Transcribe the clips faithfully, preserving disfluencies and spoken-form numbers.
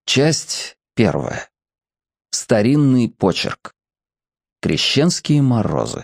Часть первая. Старинный почерк. Крещенские морозы.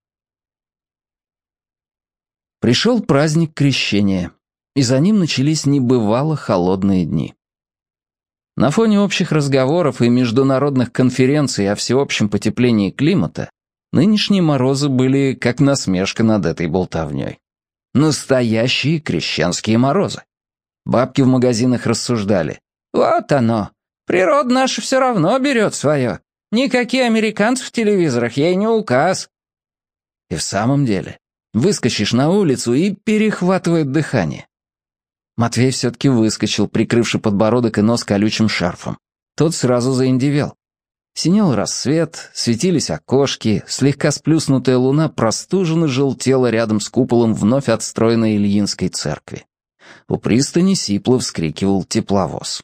Пришел праздник Крещения, и за ним начались небывало холодные дни. На фоне общих разговоров и международных конференций о всеобщем потеплении климата нынешние морозы были как насмешка над этой болтовней. Настоящие крещенские морозы. Бабки в магазинах рассуждали. Вот оно. Природа наша все равно берет свое. Никакие американцы в телевизорах ей не указ. И в самом деле, выскочишь на улицу и перехватывает дыхание. Матвей все-таки выскочил, прикрывши подбородок и нос колючим шарфом. Тот сразу заиндевел. Синел рассвет, светились окошки, слегка сплюснутая луна простуженно желтела рядом с куполом вновь отстроенной Ильинской церкви. У пристани сипло вскрикивал тепловоз.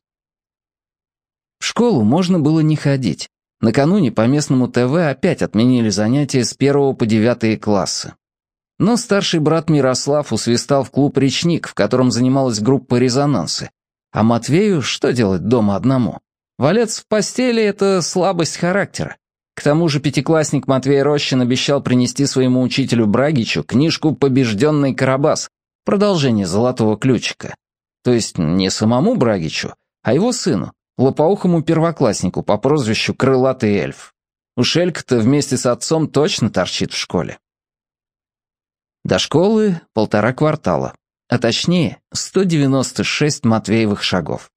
В школу можно было не ходить. Накануне по местному ТВ опять отменили занятия с первого по девятые классы. Но старший брат Мирослав усвистал в клуб «Речник», в котором занималась группа «Резонансы». А Матвею что делать дома одному? Валяться в постели — это слабость характера. К тому же пятиклассник Матвей Рощин обещал принести своему учителю Брагичу книжку «Побежденный Карабас», продолжение «Золотого ключика». То есть не самому Брагичу, а его сыну, лопоухому первокласснику по прозвищу Крылатый эльф. Уж Элька-то вместе с отцом точно торчит в школе. До школы полтора квартала, а точнее сто девяносто шесть Матвеевых шагов.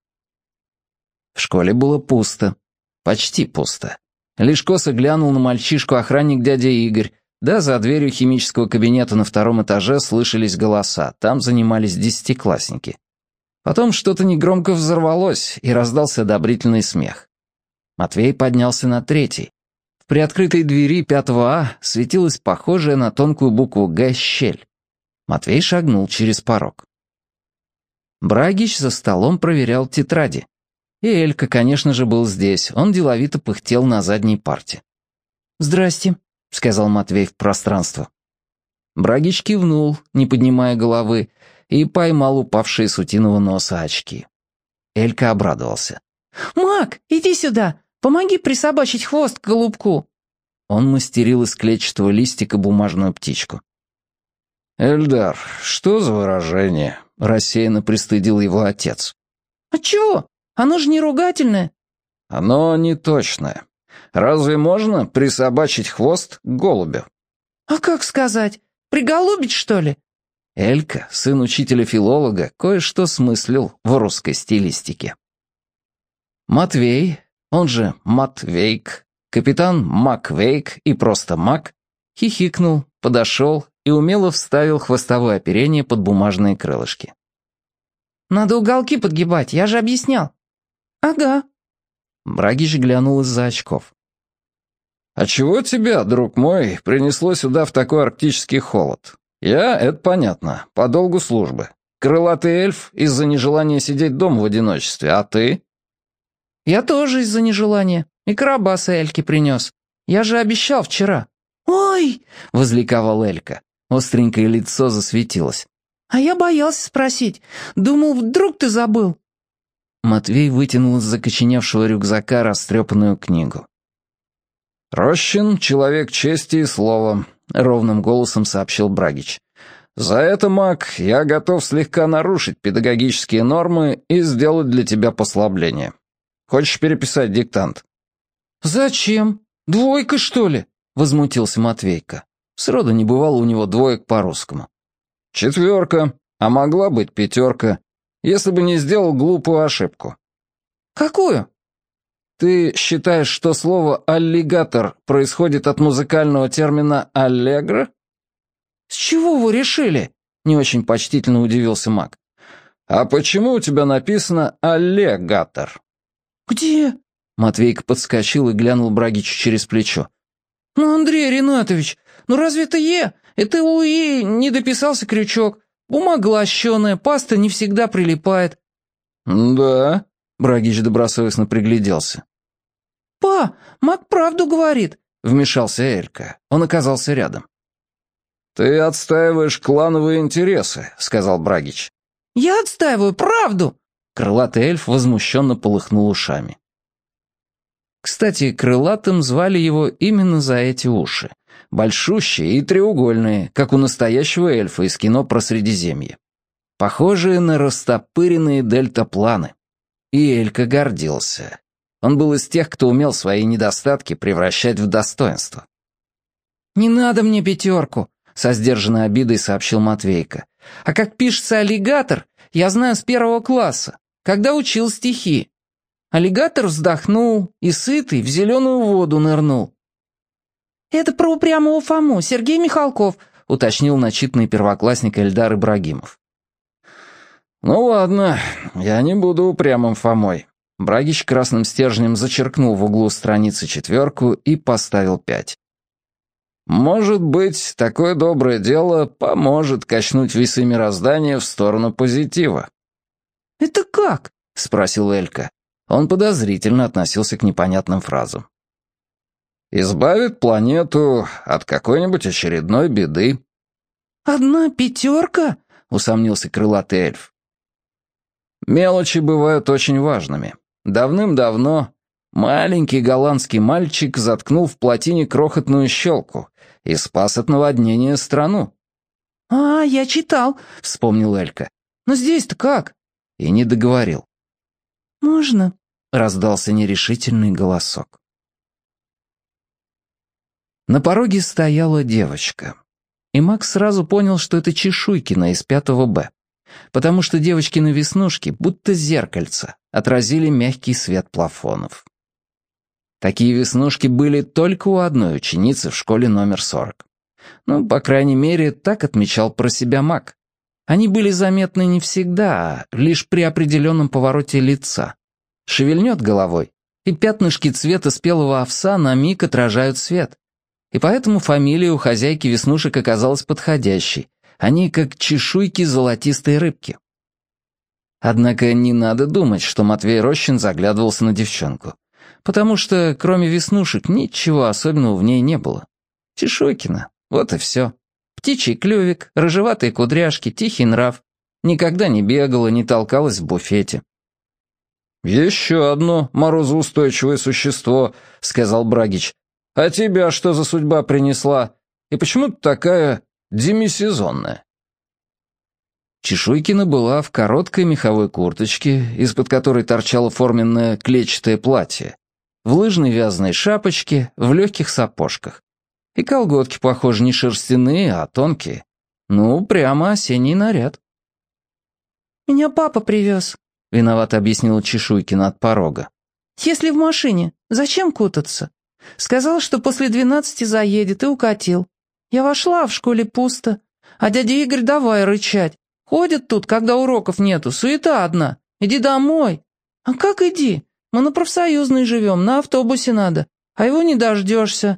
В школе было пусто, почти пусто. Лишь косо глянул на мальчишку охранник дядя Игорь, да за дверью химического кабинета на втором этаже слышались голоса, там занимались десятиклассники. Потом что-то негромко взорвалось, и раздался одобрительный смех. Матвей поднялся на третий. В приоткрытой двери пятого А светилась похожая на тонкую букву «Г» щель. Матвей шагнул через порог. Брагич за столом проверял тетради. И Элька, конечно же, был здесь, он деловито пыхтел на задней парте. «Здрасте», — сказал Матвей в пространство. Брагич кивнул, не поднимая головы, и поймал упавшие с утиного носа очки. Элька обрадовался. «Мак, иди сюда, помоги присобачить хвост к голубку». Он мастерил из клетчатого листика бумажную птичку. «Эльдар, что за выражение?» — рассеянно пристыдил его отец. «Отчего? Оно же не ругательное». «Оно не точное. Разве можно присобачить хвост к голубю?» «А как сказать? Приголубить, что ли?» Элька, сын учителя-филолога, кое-что смыслил в русской стилистике. Матвей, он же Матвейк, капитан Маквейк и просто Мак, хихикнул, подошел и умело вставил хвостовое оперение под бумажные крылышки. «Надо уголки подгибать, я же объяснял». «Ага». Брагич глянул из-за очков. «А чего тебя, друг мой, принесло сюда в такой арктический холод? Я, это понятно, по долгу службы. Крылатый эльф из-за нежелания сидеть дома в одиночестве, а ты?» «Я тоже из-за нежелания. И Карабаса Эльке принес. Я же обещал вчера». «Ой!» — возликовал Элька. Остренькое лицо засветилось. «А я боялся спросить. Думал, вдруг ты забыл». Матвей вытянул из закоченевшего рюкзака растрепанную книгу. «Рощин — человек чести и слова», — ровным голосом сообщил Брагич. «За это, Мак, я готов слегка нарушить педагогические нормы и сделать для тебя послабление. Хочешь переписать диктант?» «Зачем? Двойка, что ли?» — возмутился Матвейка. Сроду не бывало у него двоек по-русскому. «Четверка, а могла быть пятерка, если бы не сделал глупую ошибку». «Какую?» «Ты считаешь, что слово «аллигатор» происходит от музыкального термина «аллегро»?» «С чего вы решили?» — не очень почтительно удивился Мак. «А почему у тебя написано «аллигатор»?» «Где?» — Матвейка подскочил и глянул Брагичу через плечо. «Ну, Андрей Ринатович, ну разве это «е»? Это у «и» не дописался крючок. Бумага лощеная, паста не всегда прилипает». «Да?» — Брагич добросовестно пригляделся. «Па, Мак правду говорит», — вмешался Элька. Он оказался рядом. «Ты отстаиваешь клановые интересы», — сказал Брагич. «Я отстаиваю правду». Крылатый эльф возмущенно полыхнул ушами. Кстати, крылатым звали его именно за эти уши. Большущие и треугольные, как у настоящего эльфа из кино про Средиземье. Похожие на растопыренные дельтапланы. И Элька гордился. Он был из тех, кто умел свои недостатки превращать в достоинство. «Не надо мне пятерку», — со сдержанной обидой сообщил Матвейка. «А как пишется аллигатор, я знаю с первого класса, когда учил стихи. Аллигатор вздохнул и, сытый, в зеленую воду нырнул». «Это про упрямого Фому, Сергей Михалков», — уточнил начитанный первоклассник Эльдар Ибрагимов. «Ну ладно, я не буду упрямым Фомой». Брагич красным стержнем зачеркнул в углу страницы четверку и поставил пять. «Может быть, такое доброе дело поможет качнуть весы мироздания в сторону позитива». «Это как?» — спросил Элька. Он подозрительно относился к непонятным фразам. «Избавит планету от какой-нибудь очередной беды». «Одна пятерка?» — усомнился крылатый эльф. Мелочи бывают очень важными. Давным-давно маленький голландский мальчик заткнул в плотине крохотную щелку и спас от наводнения страну. «А, я читал», — вспомнил Элька. «Но здесь-то как?» И не договорил. «Можно?» — раздался нерешительный голосок. На пороге стояла девочка. И Макс сразу понял, что это Чешуйкина из пятого Б. Потому что девочкины веснушки, будто зеркальца, отразили мягкий свет плафонов. Такие веснушки были только у одной ученицы в школе номер сорок. Ну, по крайней мере, так отмечал про себя Мак. Они были заметны не всегда, а лишь при определенном повороте лица. Шевельнет головой, и пятнышки цвета спелого овса на миг отражают свет. И поэтому фамилия у хозяйки веснушек оказалась подходящей. Они как чешуйки золотистой рыбки. Однако не надо думать, что Матвей Рощин заглядывался на девчонку. Потому что, кроме веснушек, ничего особенного в ней не было. Чешуйкина, вот и все. Птичий клювик, рыжеватые кудряшки, тихий нрав. Никогда не бегала, не толкалась в буфете. «Еще одно морозоустойчивое существо», — сказал Брагич. «А тебя что за судьба принесла? И почему ты такая демисезонная?» Чешуйкина была в короткой меховой курточке, из-под которой торчало форменное клетчатое платье, в лыжной вязаной шапочке, в легких сапожках. И колготки, похоже, не шерстяные, а тонкие. Ну, прямо осенний наряд. «Меня папа привез», — виновато объяснила Чешуйкина от порога. «Если в машине, зачем кутаться? Сказал, что после двенадцати заедет, и укатил. Я вошла, а в школе пусто. А дядя Игорь давай рычать. Ходят тут, когда уроков нету, суета одна. Иди домой. А как иди? Мы на профсоюзной живем, на автобусе надо, а его не дождешься».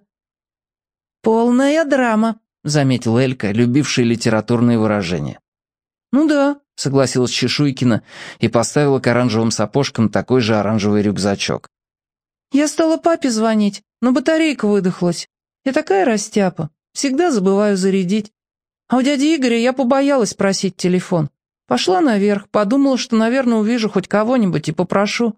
«Полная драма», — заметил Элька, любивший литературные выражения. «Ну да», — согласилась Чешуйкина и поставила к оранжевым сапожкам такой же оранжевый рюкзачок. «Я стала папе звонить, но батарейка выдохлась. Я такая растяпа, всегда забываю зарядить. А у дяди Игоря я побоялась просить телефон. Пошла наверх, подумала, что, наверное, увижу хоть кого-нибудь и попрошу».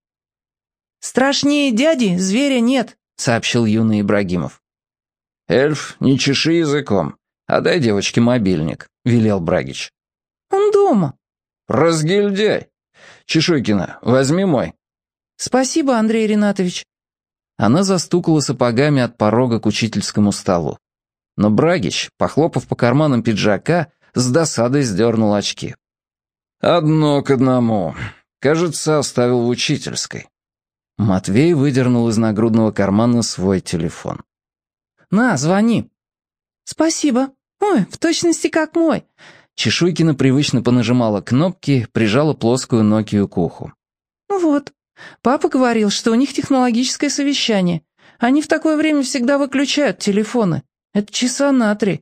«Страшнее дяди зверя нет», — сообщил юный Ибрагимов. «Эльф, не чеши языком, а дай девочке мобильник», — велел Брагич. «Он дома». «Разгильдяй! Чешуйкина, возьми мой». «Спасибо, Андрей Ринатович». Она застукала сапогами от порога к учительскому столу. Но Брагич, похлопав по карманам пиджака, с досадой сдернул очки. «Одно к одному. Кажется, оставил в учительской». Матвей выдернул из нагрудного кармана свой телефон. «На, звони». «Спасибо. Ой, в точности как мой». Чешуйкина привычно понажимала кнопки, прижала плоскую Нокию к уху. «Ну вот. Папа говорил, что у них технологическое совещание. Они в такое время всегда выключают телефоны. Это часа на три».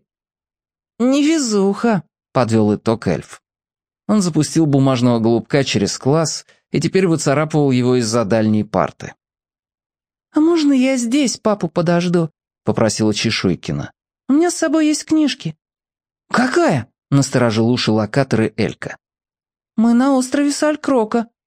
«Невезуха», — подвел итог эльф. Он запустил бумажного голубка через класс и теперь выцарапывал его из-за дальней парты. «А можно я здесь папу подожду?» — попросила Чешуйкина. «У меня с собой есть книжки». «Какая?» — насторожил уши локаторы Элька. «Мы на острове Салькрока»,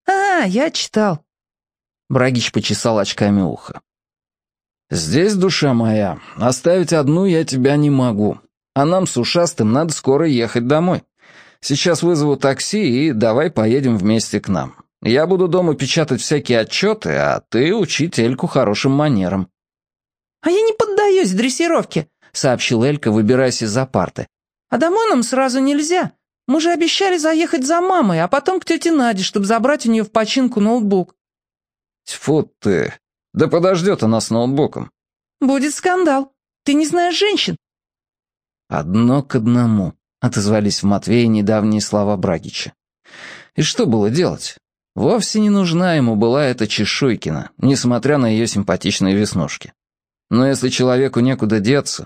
«А, я читал». Брагич почесал очками ухо. «Здесь, душа моя, оставить одну я тебя не могу. А нам с ушастым надо скоро ехать домой. Сейчас вызову такси и давай поедем вместе к нам. Я буду дома печатать всякие отчеты, а ты учить Эльку хорошим манерам». «А я не поддаюсь дрессировке», — сообщил Элька, выбираясь из-за парты. «А домой нам сразу нельзя. Мы же обещали заехать за мамой, а потом к тете Наде, чтобы забрать у нее в починку ноутбук». «Тьфу ты! Да подождет она с ноутбуком». «Будет скандал. Ты не знаешь женщин». «Одно к одному», — отозвались в Матвее недавние слова Брагича. И что было делать? Вовсе не нужна ему была эта Чешуйкина, несмотря на ее симпатичные веснушки. Но если человеку некуда деться...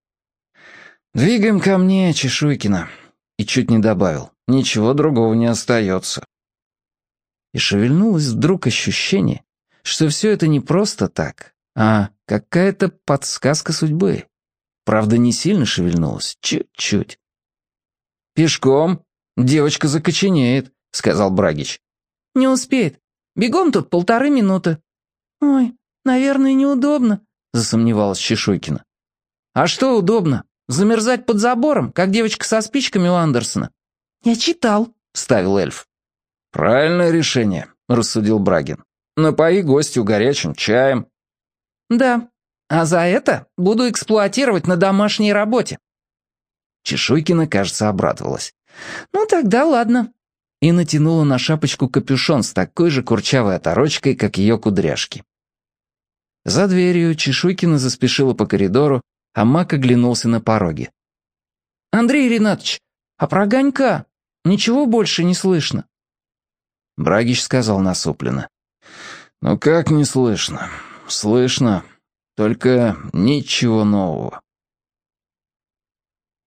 «Двигаем ко мне, Чешуйкина». И чуть не добавил, ничего другого не остается. И шевельнулось вдруг ощущение, что все это не просто так, а какая-то подсказка судьбы. Правда, не сильно шевельнулась, чуть-чуть. «Пешком? Девочка закоченеет», — сказал Брагич. «Не успеет. Бегом тут полторы минуты». «Ой, наверное, неудобно», — засомневалась Чешуйкина. «А что удобно? Замерзать под забором, как девочка со спичками у Андерсона». «Я читал», — вставил эльф. «Правильное решение», — рассудил Брагин. «Напои гостю горячим чаем». «Да, а за это буду эксплуатировать на домашней работе». Чешуйкина, кажется, обрадовалась. «Ну тогда ладно». И натянула на шапочку капюшон с такой же курчавой оторочкой, как ее кудряшки. За дверью Чешуйкина заспешила по коридору, а Мак оглянулся на пороге. «Андрей Ринатович, а про огонька ничего больше не слышно?» Брагич сказал насупленно. «Ну как не слышно? Слышно, только ничего нового».